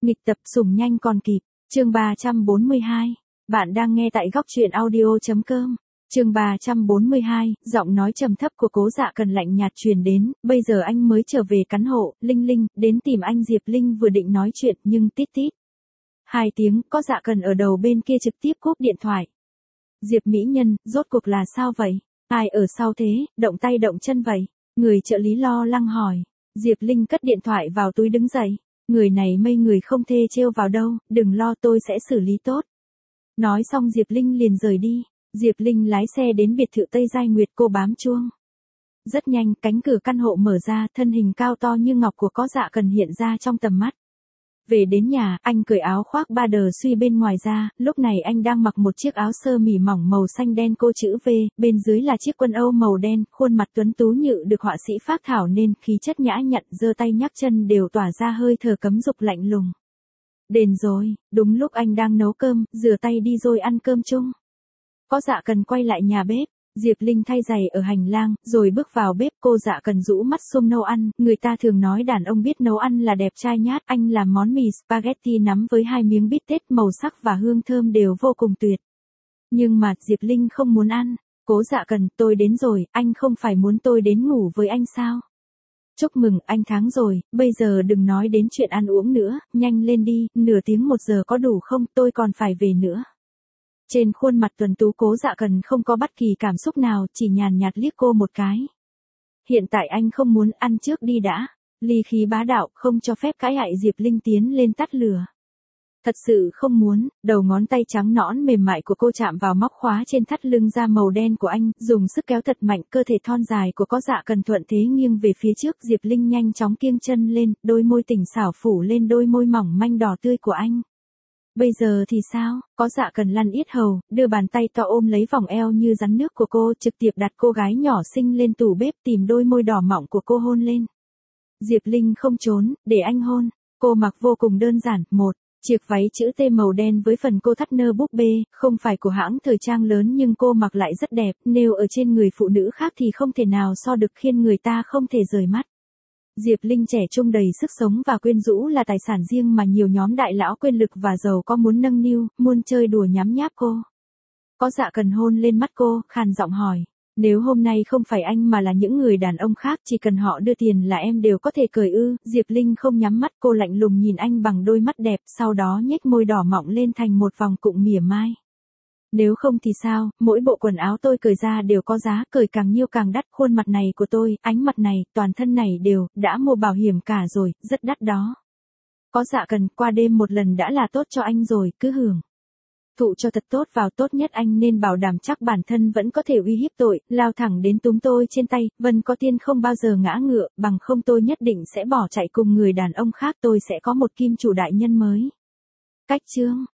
Nghịch tập sủng nhanh còn kịp. Chương 342. Bạn đang nghe tại góc truyện audio.com. Chương 342, giọng nói trầm thấp của Cố Dạ Cần lạnh nhạt truyền đến, bây giờ anh mới trở về cắn hộ, Linh Linh, đến tìm anh. Diệp Linh vừa định nói chuyện nhưng tít tít. 2 tiếng, có Dạ Cần ở đầu bên kia trực tiếp cúp điện thoại. Diệp mỹ nhân, rốt cuộc là sao vậy? Ai ở sau thế, động tay động chân vậy? Người trợ lý lo lắng hỏi. Diệp Linh cất điện thoại vào túi đứng dậy. Người này mây người không thê trêu vào đâu, đừng lo tôi sẽ xử lý tốt. Nói xong Diệp Linh liền rời đi. Diệp Linh lái xe đến biệt thự Tây Giai Nguyệt, cô bám chuông. Rất nhanh, cánh cửa căn hộ mở ra, thân hình cao to như ngọc của Có Dạ Cần hiện ra trong tầm mắt. Về đến nhà, anh cởi áo khoác ba đờ suy bên ngoài ra, lúc này anh đang mặc một chiếc áo sơ mi mỏng màu xanh đen cô chữ V, bên dưới là chiếc quần âu màu đen, khuôn mặt tuấn tú như được họa sĩ phác thảo nên khí chất nhã nhặn, giơ tay nhấc chân đều tỏa ra hơi thở cấm dục lạnh lùng. Đến rồi, đúng lúc anh đang nấu cơm, rửa tay đi rồi ăn cơm chung. Có Dạ Cần quay lại nhà bếp. Diệp Linh thay giày ở hành lang, rồi bước vào bếp. Cô Dạ Cần rũ mắt xung nấu ăn, người ta thường nói đàn ông biết nấu ăn là đẹp trai nhát. Anh làm món mì spaghetti nắm với 2 miếng bít tết, màu sắc và hương thơm đều vô cùng tuyệt. Nhưng mà, Diệp Linh không muốn ăn. Cố Dạ Cần, tôi đến rồi, anh không phải muốn tôi đến ngủ với anh sao? Chúc mừng, anh thắng rồi, bây giờ đừng nói đến chuyện ăn uống nữa, nhanh lên đi, nửa tiếng 1 giờ có đủ không, tôi còn phải về nữa. Trên khuôn mặt tuấn tú Cố Dạ Cần không có bất kỳ cảm xúc nào, chỉ nhàn nhạt liếc cô một cái. Hiện tại anh không muốn, ăn trước đi đã. Ly khí bá đạo, không cho phép cãi hại. Diệp Linh tiến lên tắt lửa. Thật sự không muốn. Đầu ngón tay trắng nõn mềm mại của cô chạm vào móc khóa trên thắt lưng da màu đen của anh, dùng sức kéo thật mạnh. Cơ thể thon dài của Có Dạ Cần thuận thế nghiêng về phía trước. Diệp Linh nhanh chóng kiêng chân lên, đôi môi tỉnh xảo phủ lên đôi môi mỏng manh đỏ tươi của anh. Bây giờ thì sao? Có Dạ Cần lăn yết hầu, đưa bàn tay to ôm lấy vòng eo như rắn nước của cô, trực tiếp đặt cô gái nhỏ xinh lên tủ bếp, tìm đôi môi đỏ mọng của cô hôn lên. Diệp Linh không trốn, để anh hôn. Cô mặc vô cùng đơn giản, một chiếc váy chữ T màu đen với phần cô thắt nơ búp bê, không phải của hãng thời trang lớn nhưng cô mặc lại rất đẹp, nêu ở trên người phụ nữ khác thì không thể nào so được, khiến người ta không thể rời mắt. Diệp Linh trẻ trung đầy sức sống và quyến rũ là tài sản riêng mà nhiều nhóm đại lão quyền lực và giàu có muốn nâng niu, muốn chơi đùa nhắm nháp cô. Có Dạ Cần hôn lên mắt cô, khàn giọng hỏi. Nếu hôm nay không phải anh mà là những người đàn ông khác, chỉ cần họ đưa tiền là em đều có thể cười ư? Diệp Linh không nhắm mắt, cô lạnh lùng nhìn anh bằng đôi mắt đẹp, sau đó nhếch môi đỏ mọng lên thành một vòng cụng mỉa mai. Nếu không thì sao, mỗi bộ quần áo tôi cởi ra đều có giá, cởi càng nhiều càng đắt, khuôn mặt này của tôi, ánh mặt này, toàn thân này đều, đã mua bảo hiểm cả rồi, rất đắt đó. Có Dạ Cần, qua đêm một lần đã là tốt cho anh rồi, cứ hưởng thụ cho thật tốt vào, tốt nhất anh nên bảo đảm chắc bản thân vẫn có thể uy hiếp tội, lao thẳng đến túm tôi trên tay, Vân có tiên không bao giờ ngã ngựa, bằng không tôi nhất định sẽ bỏ chạy cùng người đàn ông khác, tôi sẽ có một kim chủ đại nhân mới. Cách chương